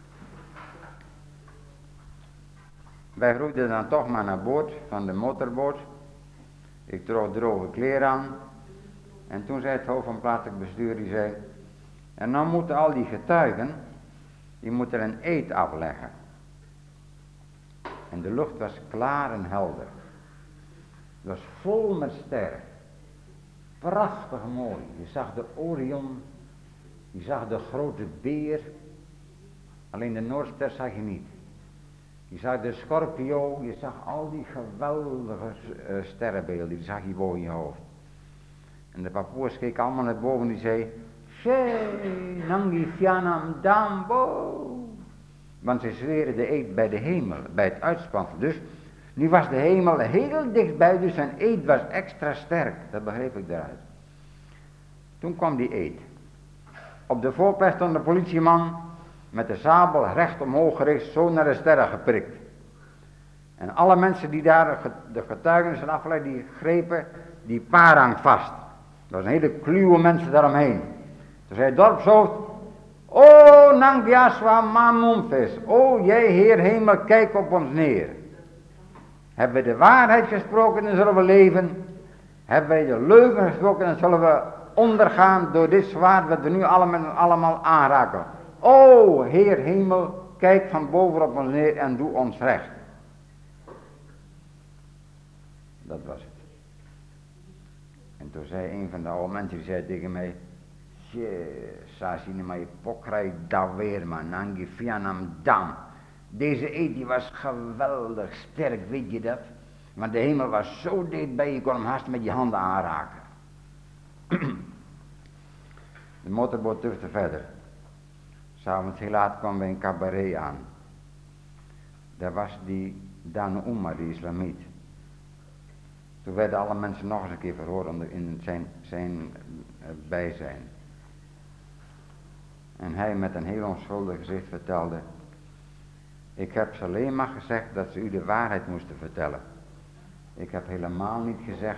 Wij groeiden dan toch maar naar boord van de motorboot. Ik droeg droge kleren aan. En toen zei het hoofd van plaatselijk bestuur, die zei, en dan moeten al die getuigen, die moeten een eed afleggen. En de lucht was klaar en helder. Het was vol met sterren. Prachtig mooi. Je zag de Orion, je zag de grote beer, alleen de Noordster zag je niet. Je zag de Scorpio, je zag al die geweldige sterrenbeelden, die zag je boven je hoofd. En de papoers keken allemaal naar boven en die zei, Shee, nangi fianam dambo. Want ze zweren de eed bij de hemel, bij het uitspansel. Dus nu was de hemel heel dichtbij, dus zijn eed was extra sterk. Dat begreep ik daaruit. Toen kwam die eed. Op de voorplecht stond de politieman met de sabel recht omhoog gericht, zo naar de sterren geprikt. En alle mensen die daar de getuigenissen aflegden, die grepen die parang vast. Er was een hele kluwe mensen daaromheen. Toen zei het dorpshoofd, o Nangbiaswa Manumfes, o jij Heer Hemel, kijk op ons neer. Hebben we de waarheid gesproken, dan zullen we leven. Hebben wij de leugen gesproken, dan zullen we ondergaan door dit zwaard wat we nu allemaal aanraken. O Heer Hemel, kijk van boven op ons neer en doe ons recht. Dat was het. En toen zei een van de oude mensen, die zei tegen mij, Sasine, maar je pokrij daar weer man, Nangi Fianam Dam. Deze eet die was geweldig sterk, weet je dat? Want de hemel was zo dichtbij, je kon hem haast met je handen aanraken. De motorboot durfde verder. S'avonds heel laat kwam bij een cabaret aan. Daar was die Dan Umar, die islamiet. Toen werden alle mensen nog eens een keer verhoord in zijn bijzijn. En hij met een heel onschuldig gezicht vertelde, ik heb ze alleen maar gezegd dat ze u de waarheid moesten vertellen. Ik heb helemaal niet gezegd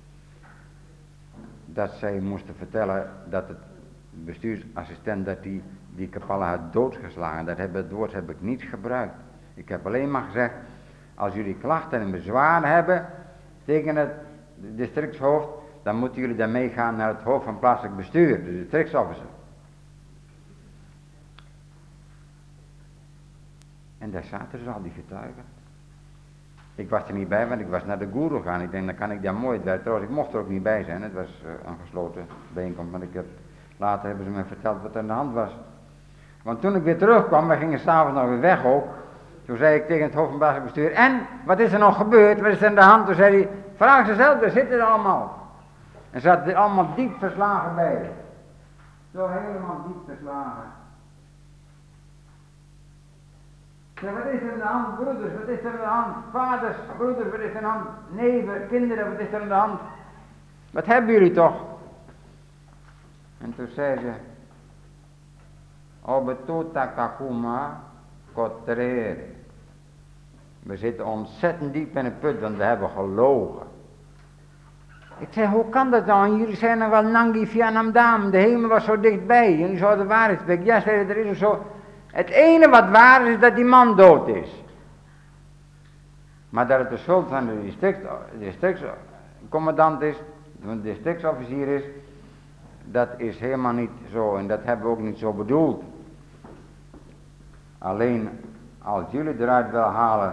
dat zij moesten vertellen dat het bestuursassistent dat die Kapalla had doodgeslagen. Dat woord heb ik niet gebruikt. Ik heb alleen maar gezegd, als jullie klachten en bezwaren hebben tegen het districtshoofd, dan moeten jullie daarmee gaan naar het hoofd van plaatselijk bestuur, de districtsofficer. En daar zaten dus al die getuigen. Ik was er niet bij, want ik was naar de goeroe gegaan. Ik denk, dan kan ik daar mooi bij. Trouwens, ik mocht er ook niet bij zijn. Het was een gesloten bijeenkomst, want later hebben ze me verteld wat er aan de hand was. Want toen ik weer terugkwam, we gingen s'avonds nog weer weg ook. Toen zei ik tegen het hoofd van plaatselijk bestuur, en, wat is er nog gebeurd? Wat is er aan de hand? Toen zei hij, vraag ze zelf, daar zitten er allemaal. En zaten er allemaal diep verslagen bij. Zo helemaal diep verslagen. Ja, wat is er aan de hand, broeders, wat is er aan de hand, vaders, broeders, wat is er aan de hand, neven, kinderen, wat is er aan de hand, wat hebben jullie toch? En toen zei ze, Obetuta kakuma kotrere. We zitten ontzettend diep in het put, want we hebben gelogen. Ik zei, hoe kan dat dan? Jullie zijn nog wel Nangi Fianamdam, de hemel was zo dichtbij, jullie zouden de waarheid spreken. Ja, zei er is er zo. Het ene wat waar is dat die man dood is. Maar dat het de schuld van de districtscommandant is, van de districtsofficier is, dat is helemaal niet zo en dat hebben we ook niet zo bedoeld. Alleen als jullie eruit willen halen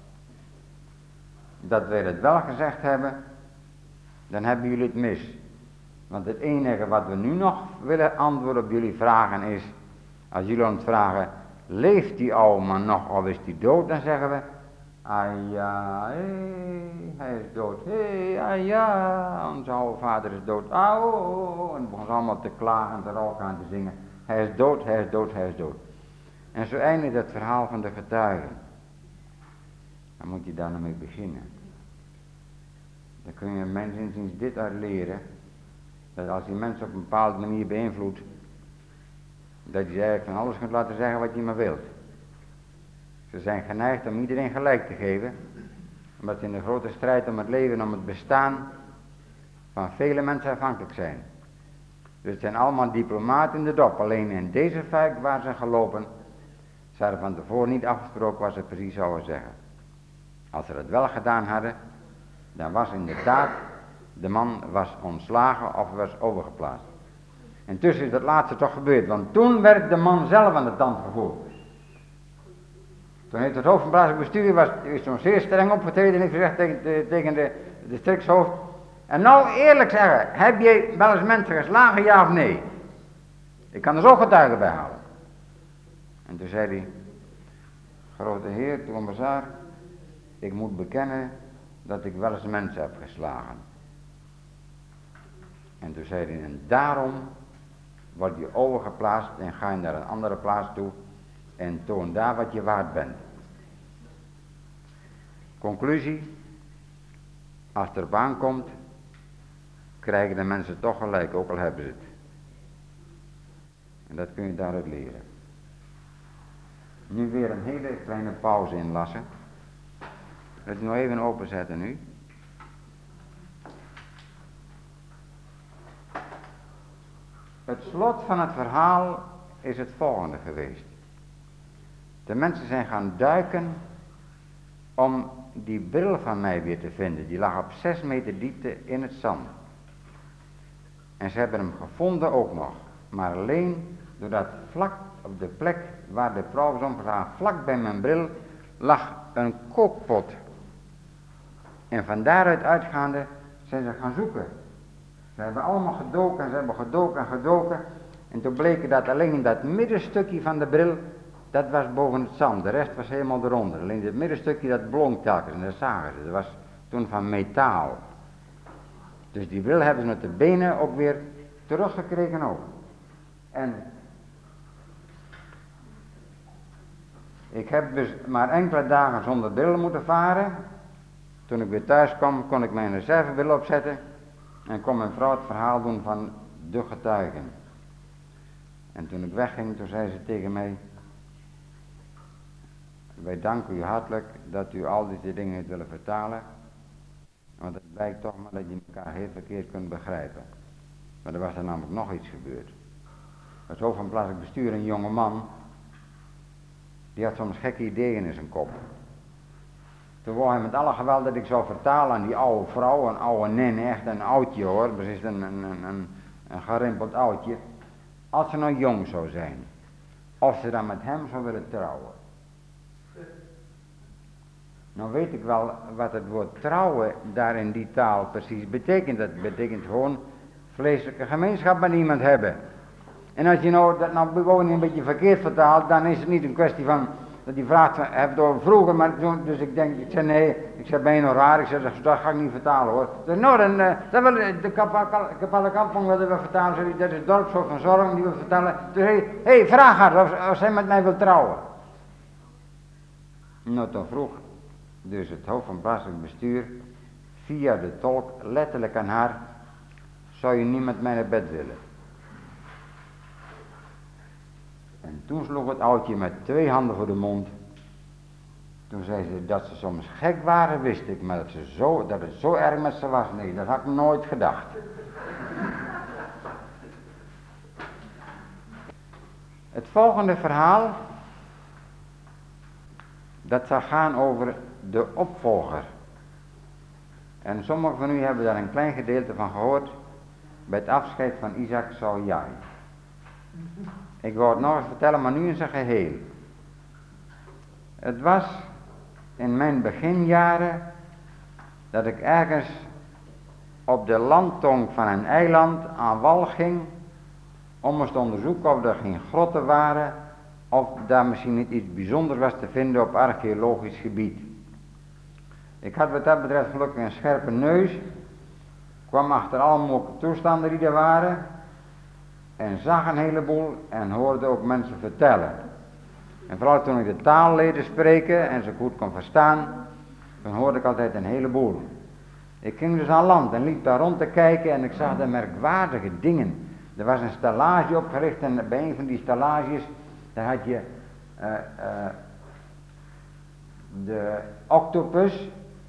dat wij het wel gezegd hebben, dan hebben jullie het mis. Want het enige wat we nu nog willen antwoorden op jullie vragen is, als jullie ons vragen, leeft die oude man nog of is die dood? Dan zeggen we, ah ja, hij is dood. Ah ja, onze oude vader is dood. Oh, en begon ze allemaal te klagen en te roken en te zingen. Hij is dood, hij is dood, hij is dood. En zo eindigt het verhaal van de getuigen. Dan moet je daar nou mee beginnen. Dan kun je mensen inziens dit uit leren. Dat als die mensen op een bepaalde manier beïnvloedt, dat je eigenlijk van alles kunt laten zeggen wat je maar wilt. Ze zijn geneigd om iedereen gelijk te geven, omdat ze in de grote strijd om het leven, om het bestaan van vele mensen afhankelijk zijn. Dus het zijn allemaal diplomaten in de dop, alleen in deze fuik waar ze gelopen, ze hadden van tevoren niet afgesproken wat ze precies zouden zeggen. Als ze dat wel gedaan hadden, dan was inderdaad, de man was ontslagen of was overgeplaatst. Intussen is dat laatste toch gebeurd, want toen werd de man zelf aan de tand gevoerd. Toen heeft het hoofd van plaatselijk bestuur, is toen zeer streng opgetreden en heeft gezegd tegen de districtshoofd, en nou eerlijk zeggen, heb je wel eens mensen geslagen, ja of nee? Ik kan er zo getuigen bij halen. En toen zei hij, grote heer, de commissaris, ik moet bekennen dat ik wel eens mensen heb geslagen. En toen zei hij, en daarom word je overgeplaatst en ga je naar een andere plaats toe en toon daar wat je waard bent. Conclusie, als het erop aankomt, krijgen de mensen toch gelijk, ook al hebben ze het. En dat kun je daaruit leren. Nu weer een hele kleine pauze inlassen. Dat ik nog even openzetten nu. Het slot van het verhaal is het volgende geweest. De mensen zijn gaan duiken om die bril van mij weer te vinden. Die lag op 6 meter diepte in het zand. En ze hebben hem gevonden ook nog. Maar alleen doordat vlak op de plek waar de vrouw was omgeslagen, vlak bij mijn bril, lag een kookpot. En van daaruit uitgaande zijn ze gaan zoeken. Ze hebben allemaal gedoken en ze hebben gedoken en gedoken. En toen bleek dat alleen dat middenstukje van de bril, dat was boven het zand. De rest was helemaal eronder. Alleen het middenstukje dat blonk telkens en dat zagen ze. Dat was toen van metaal. Dus die bril hebben ze met de benen ook weer teruggekregen ook. En ik heb dus maar enkele dagen zonder bril moeten varen. Toen ik weer thuis kwam, kon ik mijn reservebril opzetten en kon mijn vrouw het verhaal doen van de getuigen. En toen ik wegging, toen zei ze tegen mij: wij danken u hartelijk dat u al deze dingen heeft willen vertalen, want het blijkt toch maar dat je elkaar heel verkeerd kunt begrijpen. Maar er was er namelijk nog iets gebeurd. Er was zo van plaatselijk bestuur een jonge man, die had soms gekke ideeën in zijn kop. Toen wou hij met alle geweld dat ik zou vertalen aan die oude vrouw, een oude nenne, echt een oudje hoor, precies een gerimpeld oudje. Als ze nou jong zou zijn, of ze dan met hem zou willen trouwen. Nou weet ik wel wat het woord trouwen daar in die taal precies betekent. Dat betekent gewoon vleeselijke gemeenschap met iemand hebben. En als je nou dat nou gewoon een beetje verkeerd vertaalt, dan is het niet een kwestie van dat die vraagt, heeft het over vroeger, maar dus ik zei nee, ik zei ben je nog raar, ik zei dat ga ik niet vertalen hoor. Dus nou dan wil de Kapelle Kampong willen we vertalen, zei, dat is het dorpshoofd van Zorg, die wil vertellen. Dus hey, vraag haar of zij met mij wil trouwen. Nou toen vroeg dus het hoofd van plaatselijk bestuur via de tolk letterlijk aan haar: zou je niet met mij naar bed willen? En toen sloeg het oudje met 2 handen voor de mond. Toen zei ze dat ze soms gek waren, wist ik, maar dat het zo erg met ze was, nee, dat had ik nooit gedacht. Het volgende verhaal, dat zal gaan over de opvolger. En sommigen van u hebben daar een klein gedeelte van gehoord bij het afscheid van Isaac Sawyai. Ik wou het nog eens vertellen, maar nu in zijn geheel. Het was in mijn beginjaren dat ik ergens op de landtong van een eiland aan wal ging om eens te onderzoeken of er geen grotten waren of daar misschien niet iets bijzonders was te vinden op archeologisch gebied. Ik had wat dat betreft gelukkig een scherpe neus, kwam achter alle mogelijke toestanden die er waren en zag een heleboel en hoorde ook mensen vertellen. En vooral toen ik de taal leerde spreken en ze goed kon verstaan, dan hoorde ik altijd een heleboel. Ik ging dus aan land en liep daar rond te kijken en ik zag de merkwaardige dingen. Er was een stallage opgericht en bij een van die stallages, daar had je de octopus.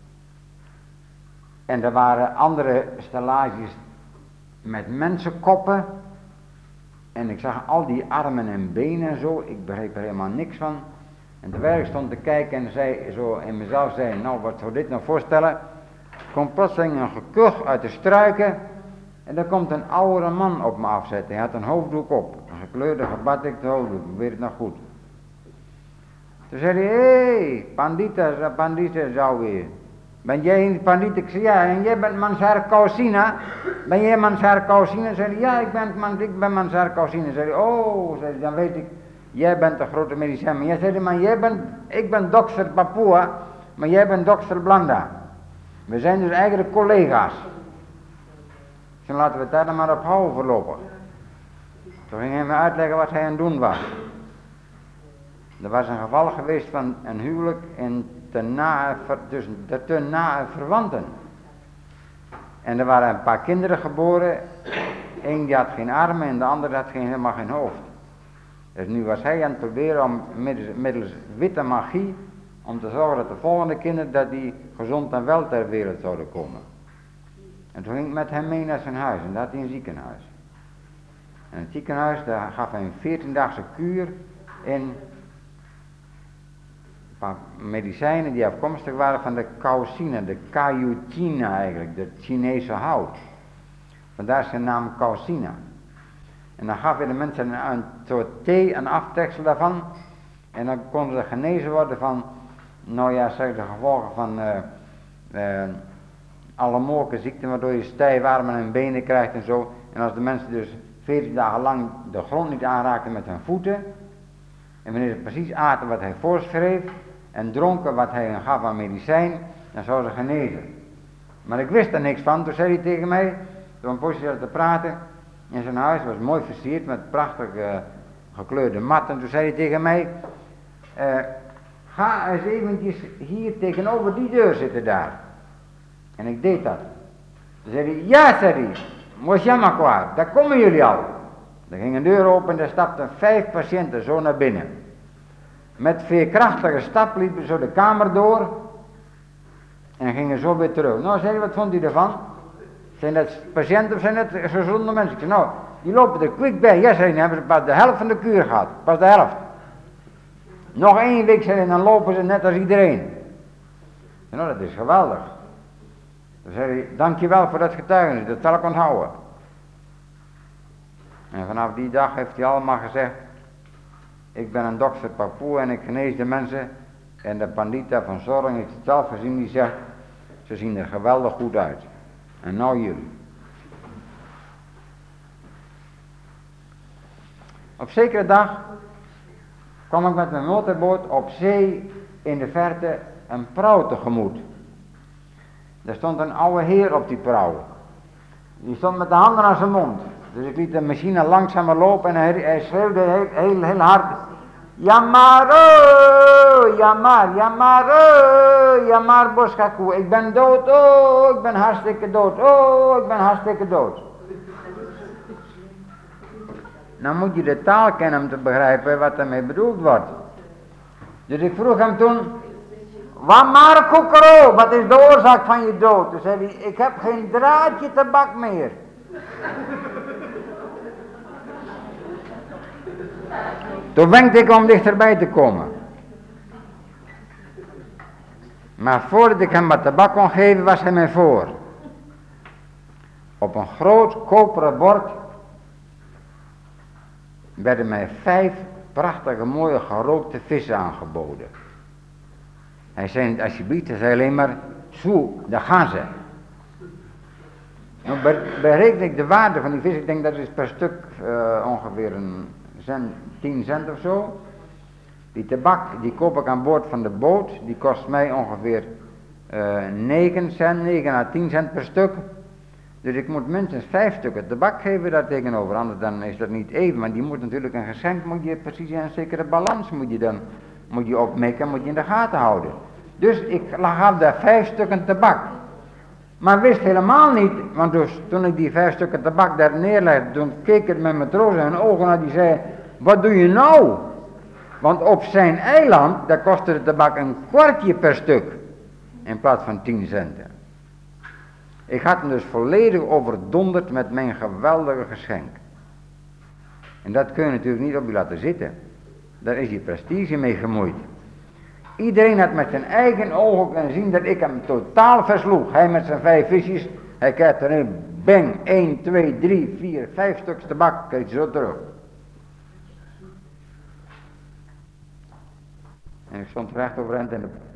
En er waren andere stellages met mensenkoppen. En ik zag al die armen en benen en zo. Ik begreep er helemaal niks van. En terwijl ik stond te kijken en zei, zo in mezelf zei, nou wat zou dit nou voorstellen? Komt plotseling een gekuch uit de struiken. En daar komt een oudere man op me afzetten. Hij had een hoofddoek op. Een gekleurde, gebadikte hoofddoek. Ik weet het nog goed. Toen zei hij, hé, Pandita zou weer. Ben jij een Pandita? Ik zei, ja, en jij bent Mansar Kausina? Ben jij Mansar Kausina? Zei hij, ja, ik ben Mansar Kausina. Zei hij, oh, zei hij, dan weet ik, jij bent de grote medicijn. Maar jij zei, maar ik ben dokter Papua, maar jij bent dokter Blanda. We zijn dus eigenlijk collega's. Dus laten we het daar dan maar op houden voorlopig. Toen ging hij me uitleggen wat hij aan het doen was. Er was een geval geweest van een huwelijk tussen de te nae verwanten. En er waren een paar kinderen geboren. Eén die had geen armen en de andere had helemaal geen hoofd. Dus nu was hij aan het proberen om middels witte magie, om te zorgen dat de volgende kinderen dat die gezond en wel ter wereld zouden komen. En toen ging ik met hem mee naar zijn huis en daar had hij een ziekenhuis. En in het ziekenhuis daar gaf hij een 14-daagse kuur in paar medicijnen die afkomstig waren van de causine, de cayutina eigenlijk, het Chinese hout. Vandaar zijn naam causina. En dan gaf hij de mensen een soort thee, een aftreksel daarvan. En dan konden ze genezen worden van, nou ja, zeg de gevolgen van alle mogelijke ziekten, waardoor je stijf armen en benen krijgt en zo. En als de mensen dus 14 dagen lang de grond niet aanraakten met hun voeten, en wanneer ze precies aten wat hij voorschreef, en dronken wat hij hen gaf aan medicijn, dan zou ze genezen. Maar ik wist er niks van. Toen zei hij tegen mij, toen een poosje zat te praten, in zijn huis, was mooi versierd met prachtig gekleurde matten. Toen zei hij tegen mij, ga eens eventjes hier tegenover die deur zitten daar. En ik deed dat. Toen zei hij, ja, zei hij, Mosjama kwaad, daar komen jullie al. Er ging een deur open en daar stapten 5 patiënten zo naar binnen. Met veerkrachtige stap liepen zo de kamer door en gingen zo weer terug. Nou, zei hij, wat vond u ervan? Zijn dat patiënten of zijn dat gezonde mensen? Ik zei, nou, die lopen er kwik bij. Ja, zei hij, hebben ze pas de helft van de kuur gehad. Pas de helft. Nog 1 week, zei hij, dan lopen ze net als iedereen. Ik zei, nou, dat is geweldig. Dan zei hij, dankjewel voor dat getuigenis, dat zal ik onthouden. En vanaf die dag heeft hij allemaal gezegd, ik ben een dokter Papoe en ik genees de mensen. En de pandita van Zorg heeft het zelf gezien, die zegt, ze zien er geweldig goed uit. En nou jullie. Op zekere dag kwam ik met mijn motorboot op zee in de verte een prauw tegemoet. Er stond een oude heer op die prauw. Die stond met de handen aan zijn mond. Dus ik liet de machine langzamer lopen en hij schreeuwde heel hard. Jamaro, jamar, jamaro, jamar boskaku. Ik ben dood, oh, ik ben hartstikke dood, oh, ik ben hartstikke dood. Nou moet je de taal kennen om te begrijpen wat ermee bedoeld wordt. Dus ik vroeg hem toen, Wamar Koekero, wat is de oorzaak van je dood? Toen zei hij, ik heb geen draadje tabak meer. Toen wenkte ik om dichterbij te komen. Maar voordat ik hem wat tabak kon geven, was hij mij voor. Op een groot koperen bord werden mij 5 prachtige mooie gerookte vissen aangeboden. Hij zei niet alsjeblieft, hij zei alleen maar, zo, daar gaan ze. Nou bereken ik de waarde van die vis, ik denk dat is per stuk ongeveer een 10 cent of zo. Die tabak, die koop ik aan boord van de boot, die kost mij ongeveer 9 cent, 9 à 10 cent per stuk. Dus ik moet minstens 5 stukken tabak geven daar tegenover, anders dan is dat niet even. Maar die moet natuurlijk een geschenk, moet je precies in een zekere balans moet je opmerken, moet je in de gaten houden. Dus ik gaf daar 5 stukken tabak. Maar wist helemaal niet, want dus, toen ik die 5 stukken tabak daar neerlegde, toen keek ik met matroos in hun ogen naar, die zei, wat doe je nou? Want op zijn eiland, daar kostte de tabak een kwartje per stuk, in plaats van 10 centen. Ik had hem dus volledig overdonderd met mijn geweldige geschenk. En dat kun je natuurlijk niet op je laten zitten. Daar is je prestige mee gemoeid. Iedereen had met zijn eigen ogen kunnen zien dat ik hem totaal versloeg. Hij met zijn 5 visjes, hij krijgt er een bang, 1, 2, 3, 4, 5 stuks tabak, kreeg hij zo terug. En ik stond recht overeind in de